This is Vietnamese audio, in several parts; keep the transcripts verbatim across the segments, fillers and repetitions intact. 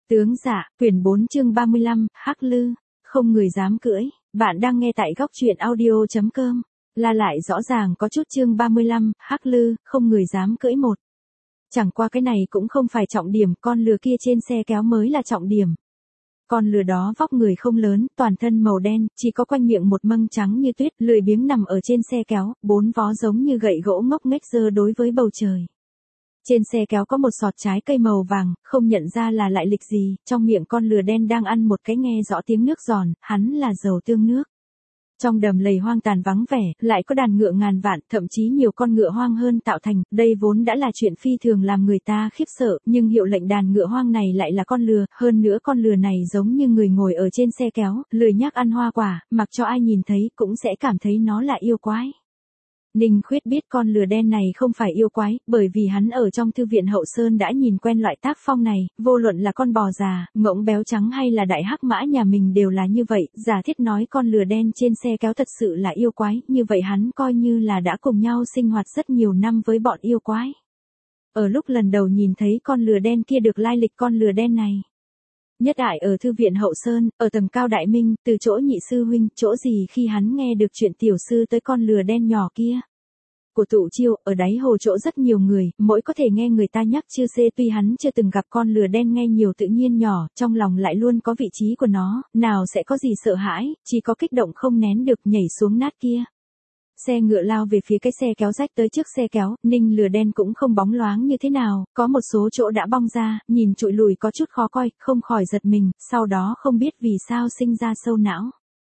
Tướng dạ, quyển bốn chương ba mươi lăm, Hắc Lư, không người dám cưỡi. Bạn đang nghe tại góc truyện audio chấm com. Là lại rõ ràng có chút chương ba mươi lăm, Hắc Lư, không người dám cưỡi một. Chẳng qua cái này cũng không phải trọng điểm, con lừa kia trên xe kéo mới là trọng điểm. Con lừa đó vóc người không lớn, toàn thân màu đen, chỉ có quanh miệng một măng trắng như tuyết, lười biếng nằm ở trên xe kéo, bốn vó giống như gậy gỗ ngốc nghếch giơ đối với bầu trời. Trên xe kéo có một sọt trái cây màu vàng, không nhận ra là lại lịch gì, trong miệng con lừa đen đang ăn một cái nghe rõ tiếng nước giòn, hắn là dầu tương nước. Trong đầm lầy hoang tàn vắng vẻ, lại có đàn ngựa ngàn vạn, thậm chí nhiều con ngựa hoang hơn tạo thành, đây vốn đã là chuyện phi thường làm người ta khiếp sợ, nhưng hiệu lệnh đàn ngựa hoang này lại là con lừa, hơn nữa con lừa này giống như người ngồi ở trên xe kéo, lười nhác ăn hoa quả, mặc cho ai nhìn thấy cũng sẽ cảm thấy nó là yêu quái. Ninh Khuyết biết con lừa đen này không phải yêu quái, bởi vì hắn ở trong thư viện Hậu Sơn đã nhìn quen loại tác phong này, vô luận là con bò già, ngỗng béo trắng hay là đại hắc mã nhà mình đều là như vậy, giả thiết nói con lừa đen trên xe kéo thật sự là yêu quái, như vậy hắn coi như là đã cùng nhau sinh hoạt rất nhiều năm với bọn yêu quái. Ở lúc lần đầu nhìn thấy con lừa đen kia được lai lịch con lừa đen này. Nhất đại ở thư viện Hậu Sơn, ở tầng cao đại minh, từ chỗ nhị sư huynh, chỗ gì khi hắn nghe được chuyện tiểu sư tới con lừa đen nhỏ kia. Của tụ chiêu, ở đáy hồ chỗ rất nhiều người, mỗi có thể nghe người ta nhắc chưa xê tuy hắn chưa từng gặp con lừa đen nghe nhiều tự nhiên nhỏ, trong lòng lại luôn có vị trí của nó, nào sẽ có gì sợ hãi, chỉ có kích động không nén được nhảy xuống nát kia. Xe ngựa lao về phía cái xe kéo rách tới trước xe kéo, Ninh lừa đen cũng không bóng loáng như thế nào, có một số chỗ đã bong ra, nhìn trụi lùi có chút khó coi, không khỏi giật mình, sau đó không biết vì sao sinh ra sâu não.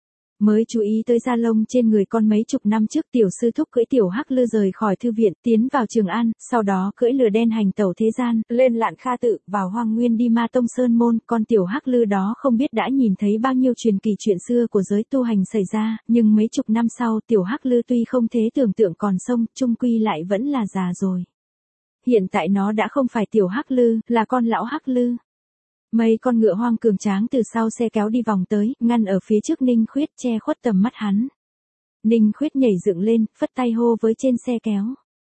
Mới chú ý tới da lông trên người con mấy chục năm trước tiểu sư thúc cưỡi tiểu Hắc Lư rời khỏi thư viện, tiến vào Trường An, sau đó cưỡi lừa đen hành tẩu thế gian, lên Lạn Kha tự, vào Hoang Nguyên đi Ma Tông Sơn Môn, con tiểu Hắc Lư đó không biết đã nhìn thấy bao nhiêu truyền kỳ chuyện xưa của giới tu hành xảy ra, nhưng mấy chục năm sau tiểu Hắc Lư tuy không thể tưởng tượng còn sống, chung quy lại vẫn là già rồi. Hiện tại nó đã không phải tiểu Hắc Lư, là con lão Hắc Lư. Mấy con ngựa hoang cường tráng từ sau xe kéo đi vòng tới, ngăn ở phía trước Ninh Khuyết che khuất tầm mắt hắn. Ninh Khuyết nhảy dựng lên, phất tay hô với trên xe kéo.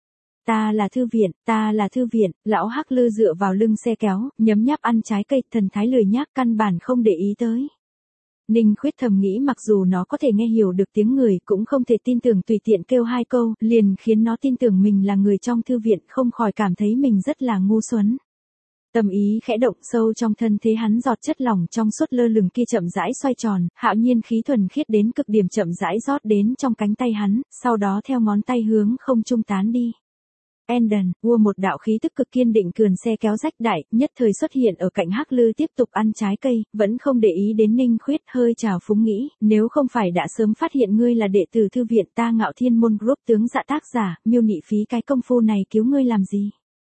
Ta là thư viện, ta là thư viện, lão Hắc Lư dựa vào lưng xe kéo, nhấm nháp ăn trái cây, thần thái lười nhác căn bản không để ý tới. Ninh Khuyết thầm nghĩ mặc dù nó có thể nghe hiểu được tiếng người cũng không thể tin tưởng tùy tiện kêu hai câu, liền khiến nó tin tưởng mình là người trong thư viện không khỏi cảm thấy mình rất là ngu xuẩn. Tâm ý khẽ động sâu trong thân thế hắn giọt chất lỏng trong suốt lơ lửng kia chậm rãi xoay tròn, hạo nhiên khí thuần khiết đến cực điểm chậm rãi rót đến trong cánh tay hắn, sau đó theo ngón tay hướng không trung tán đi. Enden, vua một đạo khí tức cực kiên định cườn xe kéo rách đại, nhất thời xuất hiện ở cạnh Hắc Lư tiếp tục ăn trái cây, vẫn không để ý đến Ninh Khuyết hơi trào phúng nghĩ, nếu không phải đã sớm phát hiện ngươi là đệ tử thư viện ta Ngạo Thiên Môn Group tướng dạ tác giả, miêu nị phí cái công phu này cứu ngươi làm gì.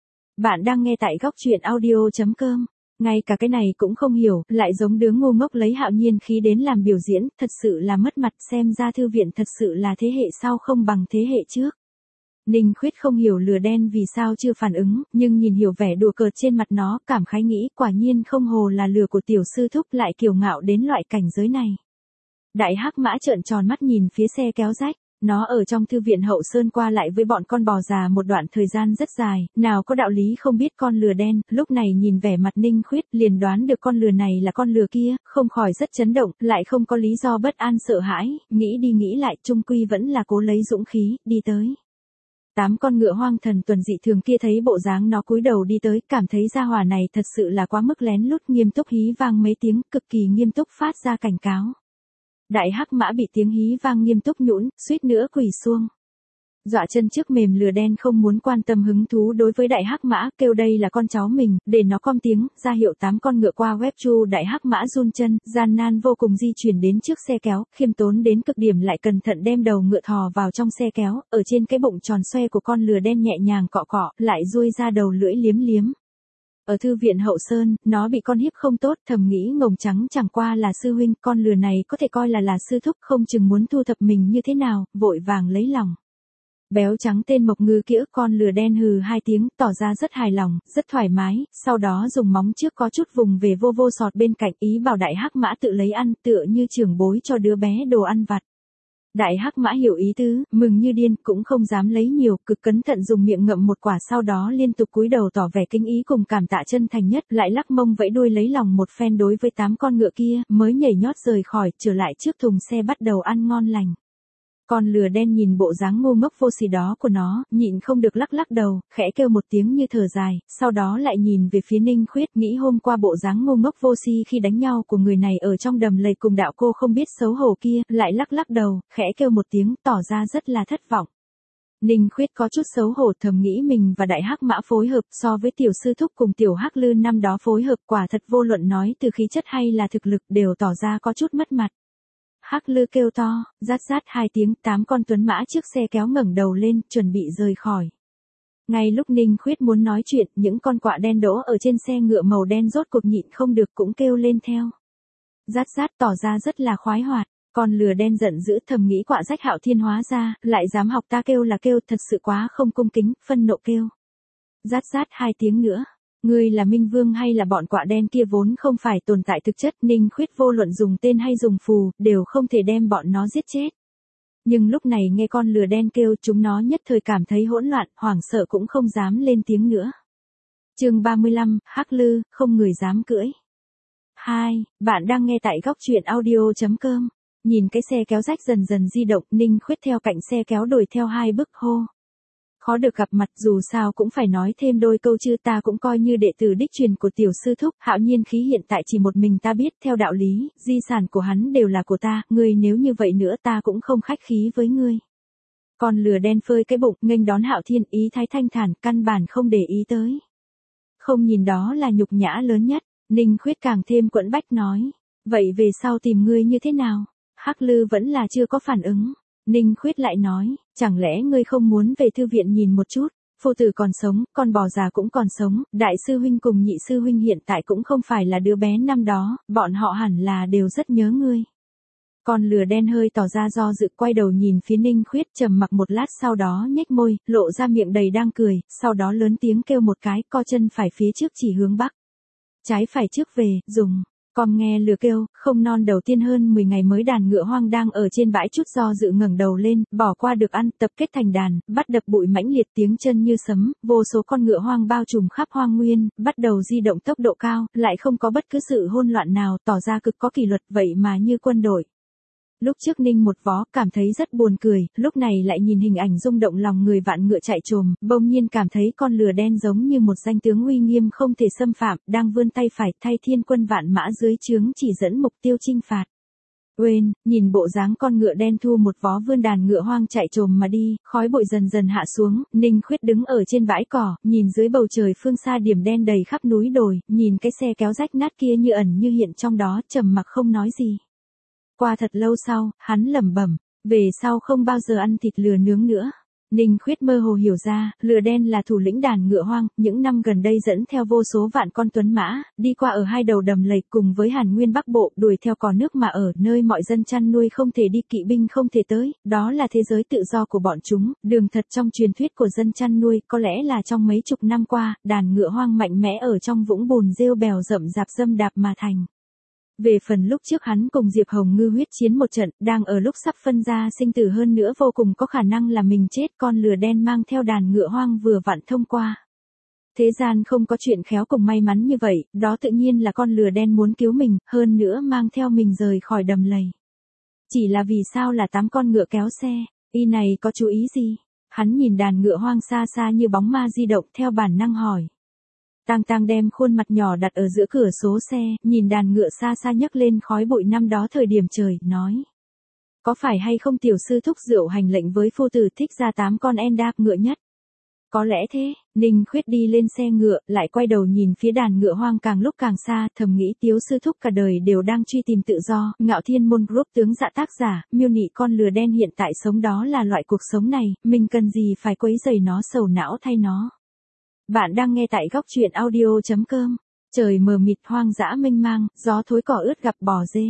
Bạn đang nghe tại góc truyện audio chấm com. Ngay cả cái này cũng không hiểu, lại giống đứa ngu ngốc lấy hạo nhiên khí đến làm biểu diễn, thật sự là mất mặt, xem ra thư viện thật sự là thế hệ sau không bằng thế hệ trước. Ninh Khuyết không hiểu lừa đen vì sao chưa phản ứng, nhưng nhìn hiểu vẻ đùa cợt trên mặt nó, cảm khái nghĩ quả nhiên không hồ là lừa của tiểu sư thúc lại kiêu ngạo đến loại cảnh giới này. Đại hắc mã trợn tròn mắt nhìn phía xe kéo rách. Nó ở trong thư viện Hậu Sơn qua lại với bọn con bò già một đoạn thời gian rất dài, nào có đạo lý không biết con lừa đen, lúc này nhìn vẻ mặt Ninh Khuyết liền đoán được con lừa này là con lừa kia, không khỏi rất chấn động, lại không có lý do bất an sợ hãi, nghĩ đi nghĩ lại, chung quy vẫn là cố lấy dũng khí, đi tới. Tám con ngựa hoang thần tuần dị thường kia thấy bộ dáng nó cúi đầu đi tới, cảm thấy gia hỏa này thật sự là quá mức lén lút, nghiêm túc hí vang mấy tiếng, cực kỳ nghiêm túc phát ra cảnh cáo. Đại hắc mã bị tiếng hí vang nghiêm túc nhũn, suýt nữa quỳ xuông. Dọa chân trước mềm lừa đen không muốn quan tâm hứng thú đối với đại hắc mã, kêu đây là con cháu mình, để nó com tiếng, ra hiệu tám con ngựa qua web chu đại hắc mã run chân, gian nan vô cùng di chuyển đến trước xe kéo, khiêm tốn đến cực điểm lại cẩn thận đem đầu ngựa thò vào trong xe kéo, ở trên cái bụng tròn xoe của con lừa đen nhẹ nhàng cọ cọ, lại duỗi ra đầu lưỡi liếm liếm. Ở thư viện Hậu Sơn, nó bị con hiếp không tốt, thầm nghĩ ngồng trắng chẳng qua là sư huynh, con lừa này có thể coi là là sư thúc, không chừng muốn thu thập mình như thế nào, vội vàng lấy lòng. Béo trắng tên Mộc Ngư Kĩa con lừa đen hừ hai tiếng, tỏ ra rất hài lòng, rất thoải mái, sau đó dùng móng trước có chút vùng về vô vô sọt bên cạnh, ý bảo đại hắc mã tự lấy ăn, tựa như trưởng bối cho đứa bé đồ ăn vặt. Đại hắc mã hiểu ý tứ, mừng như điên, cũng không dám lấy nhiều, cực cẩn thận dùng miệng ngậm một quả, sau đó liên tục cúi đầu tỏ vẻ kính ý cùng cảm tạ chân thành nhất, lại lắc mông vẫy đuôi lấy lòng một phen đối với tám con ngựa kia, mới nhảy nhót rời khỏi, trở lại trước thùng xe bắt đầu ăn ngon lành. Con lừa đen nhìn bộ dáng ngu ngốc vô sỉ đó của nó, nhịn không được lắc lắc đầu, khẽ kêu một tiếng như thở dài, sau đó lại nhìn về phía Ninh Khuyết, nghĩ hôm qua bộ dáng ngu ngốc vô si khi đánh nhau của người này ở trong đầm lầy cùng đạo cô không biết xấu hổ kia, lại lắc lắc đầu, khẽ kêu một tiếng, tỏ ra rất là thất vọng. Ninh Khuyết có chút xấu hổ, thầm nghĩ mình và đại hắc mã phối hợp so với tiểu sư thúc cùng tiểu hắc lư năm đó phối hợp, quả thật vô luận nói từ khí chất hay là thực lực đều tỏ ra có chút mất mặt. Hắc lư kêu to, rát rát hai tiếng, tám con tuấn mã trước xe kéo ngẩng đầu lên, chuẩn bị rời khỏi. Ngay lúc Ninh Khuyết muốn nói chuyện, những con quạ đen đỗ ở trên xe ngựa màu đen rốt cuộc nhịn không được cũng kêu lên theo. Rát rát tỏ ra rất là khoái hoạt, con lừa đen giận dữ thầm nghĩ quạ rách Hạo Thiên hóa ra, lại dám học ta kêu là kêu, thật sự quá không cung kính, phân nộ kêu. Rát rát hai tiếng nữa. Ngươi là Minh Vương hay là bọn quạ đen kia vốn không phải tồn tại thực chất, Ninh Khuyết vô luận dùng tên hay dùng phù, đều không thể đem bọn nó giết chết. Nhưng lúc này nghe con lừa đen kêu, chúng nó nhất thời cảm thấy hỗn loạn, hoảng sợ cũng không dám lên tiếng nữa. Chương ba mươi lăm, Hắc Lư, không người dám cưỡi. hai. Bạn đang nghe tại góc truyện audio chấm com. Nhìn cái xe kéo rách dần dần di động, Ninh Khuyết theo cạnh xe kéo đuổi theo hai bước hô. Khó được gặp mặt, dù sao cũng phải nói thêm đôi câu chứ, ta cũng coi như đệ tử đích truyền của tiểu sư thúc, Hạo Nhiên khí hiện tại chỉ một mình ta biết, theo đạo lý, di sản của hắn đều là của ta, ngươi nếu như vậy nữa ta cũng không khách khí với ngươi. Con lừa đen phơi cái bụng, nghênh đón Hạo Thiên, ý thái thanh thản, căn bản không để ý tới. Không nhìn đó là nhục nhã lớn nhất, Ninh Khuyết càng thêm quẫn bách nói, vậy về sau tìm ngươi như thế nào? Hắc Lư vẫn là chưa có phản ứng. Ninh Khuyết lại nói, chẳng lẽ ngươi không muốn về thư viện nhìn một chút, phu tử còn sống, con bò già cũng còn sống, đại sư huynh cùng nhị sư huynh hiện tại cũng không phải là đứa bé năm đó, bọn họ hẳn là đều rất nhớ ngươi. Con lừa đen hơi tỏ ra do dự, quay đầu nhìn phía Ninh Khuyết, trầm mặc một lát sau đó nhếch môi, lộ ra miệng đầy đang cười, sau đó lớn tiếng kêu một cái, co chân phải phía trước chỉ hướng bắc. Trái phải trước về, dùng. Con nghe lừa kêu, không non đầu tiên hơn mười ngày mới đàn ngựa hoang đang ở trên bãi chút do dự ngẩng đầu lên, bỏ qua được ăn, tập kết thành đàn, bắt đập bụi mãnh liệt tiếng chân như sấm, vô số con ngựa hoang bao trùm khắp hoang nguyên, bắt đầu di động tốc độ cao, lại không có bất cứ sự hỗn loạn nào, tỏ ra cực có kỷ luật, vậy mà như quân đội. Lúc trước Ninh một vó, cảm thấy rất buồn cười, lúc này lại nhìn hình ảnh rung động lòng người vạn ngựa chạy trồm, bỗng nhiên cảm thấy con lừa đen giống như một danh tướng uy nghiêm không thể xâm phạm, đang vươn tay phải thay thiên quân vạn mã dưới trướng chỉ dẫn mục tiêu chinh phạt. Quên, nhìn bộ dáng con ngựa đen thu một vó vươn đàn ngựa hoang chạy trồm mà đi, khói bụi dần dần hạ xuống, Ninh Khuyết đứng ở trên bãi cỏ, nhìn dưới bầu trời phương xa điểm đen đầy khắp núi đồi, nhìn cái xe kéo rách nát kia như ẩn như hiện trong đó, trầm mặc không nói gì. Qua thật lâu sau, hắn lẩm bẩm, về sau không bao giờ ăn thịt lừa nướng nữa. Ninh Khuyết mơ hồ hiểu ra, lừa đen là thủ lĩnh đàn ngựa hoang, những năm gần đây dẫn theo vô số vạn con tuấn mã, đi qua ở hai đầu đầm lầy cùng với Hàn Nguyên Bắc Bộ, đuổi theo cò nước mà ở nơi mọi dân chăn nuôi không thể đi, kỵ binh không thể tới, đó là thế giới tự do của bọn chúng, đường thật trong truyền thuyết của dân chăn nuôi, có lẽ là trong mấy chục năm qua, đàn ngựa hoang mạnh mẽ ở trong vũng bùn rêu bèo rậm rạp dâm đạp mà thành. Về phần lúc trước hắn cùng Diệp Hồng Ngư huyết chiến một trận, đang ở lúc sắp phân ra sinh tử hơn nữa vô cùng có khả năng là mình chết, con lừa đen mang theo đàn ngựa hoang vừa vặn thông qua. Thế gian không có chuyện khéo cùng may mắn như vậy, đó tự nhiên là con lừa đen muốn cứu mình, hơn nữa mang theo mình rời khỏi đầm lầy. Chỉ là vì sao là tám con ngựa kéo xe, y này có chú ý gì? Hắn nhìn đàn ngựa hoang xa xa như bóng ma di động theo bản năng hỏi. Tang Tang đem khuôn mặt nhỏ đặt ở giữa cửa số xe, nhìn đàn ngựa xa xa nhấc lên khói bụi năm đó thời điểm trời, nói. Có phải hay không tiểu sư thúc rượu hành lệnh với phu tử thích ra tám con en đạp ngựa nhất? Có lẽ thế, Ninh Khuyết đi lên xe ngựa, lại quay đầu nhìn phía đàn ngựa hoang càng lúc càng xa, thầm nghĩ tiếu sư thúc cả đời đều đang truy tìm tự do, Ngạo Thiên Môn Group tướng dạ tác giả, miêu nị con lừa đen hiện tại sống đó là loại cuộc sống này, mình cần gì phải quấy rầy nó sầu não thay nó. Bạn đang nghe tại góc truyện audio chấm com. Trời mờ mịt hoang dã mênh mang, gió thối cỏ ướt gặp bò dê.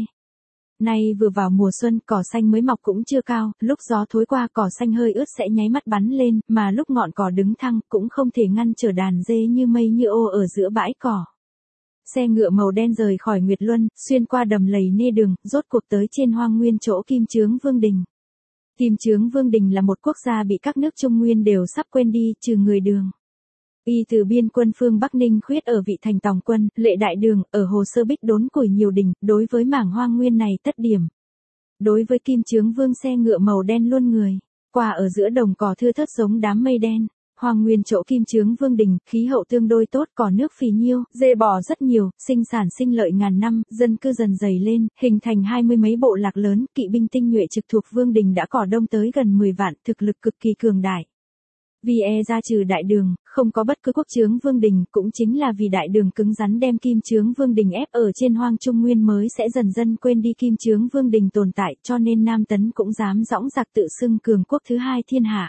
Nay vừa vào mùa xuân, cỏ xanh mới mọc cũng chưa cao, lúc gió thối qua cỏ xanh hơi ướt sẽ nháy mắt bắn lên, mà lúc ngọn cỏ đứng thăng cũng không thể ngăn trở đàn dê như mây như ô ở giữa bãi cỏ. Xe ngựa màu đen rời khỏi Nguyệt Luân, xuyên qua đầm lầy nê đường, rốt cuộc tới trên hoang nguyên chỗ Kim Chướng Vương Đình. Kim Chướng Vương Đình là một quốc gia bị các nước Trung Nguyên đều sắp quên đi, trừ người Đường. Y từ biên quân phương Bắc Ninh Khuyết ở vị thành Tòng Quân, Lệ Đại Đường, ở Hồ Sơ Bích đốn củi nhiều đỉnh, đối với mảng hoang nguyên này tất điểm. Đối với Kim Chướng Vương xe ngựa màu đen luôn người, qua ở giữa đồng cỏ thưa thớt giống đám mây đen. Hoang nguyên chỗ Kim Chướng Vương Đình, khí hậu tương đối tốt, cỏ nước phì nhiêu, dê bò rất nhiều, sinh sản sinh lợi ngàn năm, dân cư dần dày lên, hình thành hai mươi mấy bộ lạc lớn, kỵ binh tinh nhuệ trực thuộc Vương Đình đã cỏ đông tới gần mười vạn, thực lực cực kỳ cường đại. Vì e ra trừ Đại Đường, không có bất cứ quốc chướng Vương Đình, cũng chính là vì Đại Đường cứng rắn đem Kim Chướng Vương Đình ép ở trên hoang Trung Nguyên mới sẽ dần dần quên đi Kim Chướng Vương Đình tồn tại, cho nên Nam Tấn cũng dám dõng dạc tự xưng cường quốc thứ hai thiên hạ.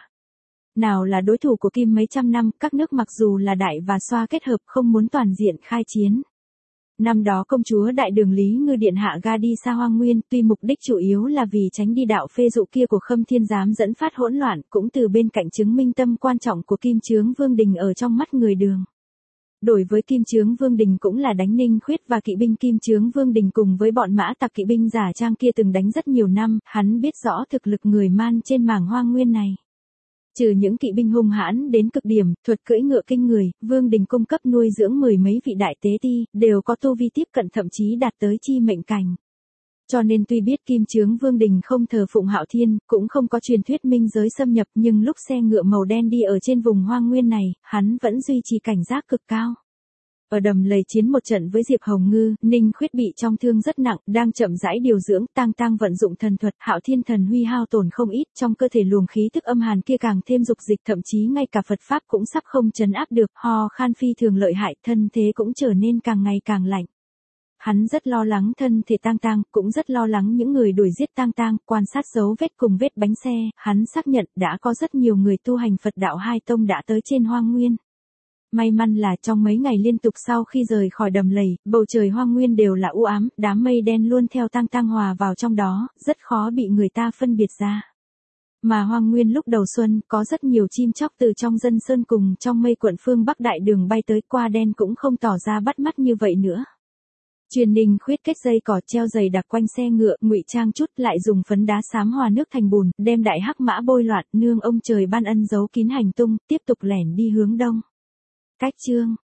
Nào là đối thủ của Kim mấy trăm năm, các nước mặc dù là Đại và Xoa kết hợp không muốn toàn diện khai chiến. Năm đó công chúa Đại Đường Lý Ngư Điện Hạ ga đi xa hoang nguyên, tuy mục đích chủ yếu là vì tránh đi đạo phê dụ kia của Khâm Thiên Giám dẫn phát hỗn loạn, cũng từ bên cạnh chứng minh tâm quan trọng của Kim Chướng Vương Đình ở trong mắt người Đường. Đổi với Kim Chướng Vương Đình cũng là đánh Ninh Khuyết và kỵ binh Kim Chướng Vương Đình cùng với bọn mã tặc kỵ binh giả trang kia từng đánh rất nhiều năm, hắn biết rõ thực lực người Man trên mảng hoang nguyên này. Trừ những kỵ binh hung hãn đến cực điểm, thuật cưỡi ngựa kinh người, Vương Đình cung cấp nuôi dưỡng mười mấy vị đại tế ti, đều có tu vi tiếp cận thậm chí đạt tới chi mệnh cảnh. Cho nên tuy biết Kim Chướng Vương Đình không thờ phụng Hạo Thiên, cũng không có truyền thuyết minh giới xâm nhập, nhưng lúc xe ngựa màu đen đi ở trên vùng hoang nguyên này, hắn vẫn duy trì cảnh giác cực cao. Ở đầm lầy chiến một trận với Diệp Hồng Ngư, Ninh Khuyết bị trong thương rất nặng, đang chậm rãi điều dưỡng, tang tang vận dụng thần thuật, Hạo Thiên thần huy hao tổn không ít, trong cơ thể luồng khí tức âm hàn kia càng thêm dục dịch, thậm chí ngay cả Phật pháp cũng sắp không trấn áp được, ho khan phi thường lợi hại, thân thế cũng trở nên càng ngày càng lạnh. Hắn rất lo lắng thân thể tang tang, cũng rất lo lắng những người đuổi giết tang tang, quan sát dấu vết cùng vết bánh xe, hắn xác nhận đã có rất nhiều người tu hành Phật đạo hai tông đã tới trên hoang nguyên. May mắn là trong mấy ngày liên tục sau khi rời khỏi đầm lầy, bầu trời hoang nguyên đều là u ám, đám mây đen luôn theo tang tang hòa vào trong đó, rất khó bị người ta phân biệt ra. Mà hoang nguyên lúc đầu xuân, có rất nhiều chim chóc từ trong dân sơn cùng trong mây quận phương Bắc Đại Đường bay tới, qua đen cũng không tỏ ra bắt mắt như vậy nữa. Truyền Ninh Khuyết kết dây cỏ treo dày đặc quanh xe ngựa, ngụy trang chút, lại dùng phấn đá xám hòa nước thành bùn, đem đại hắc mã bôi loạn, nương ông trời ban ân giấu kín hành tung, tiếp tục lẻn đi hướng đông. Cách chương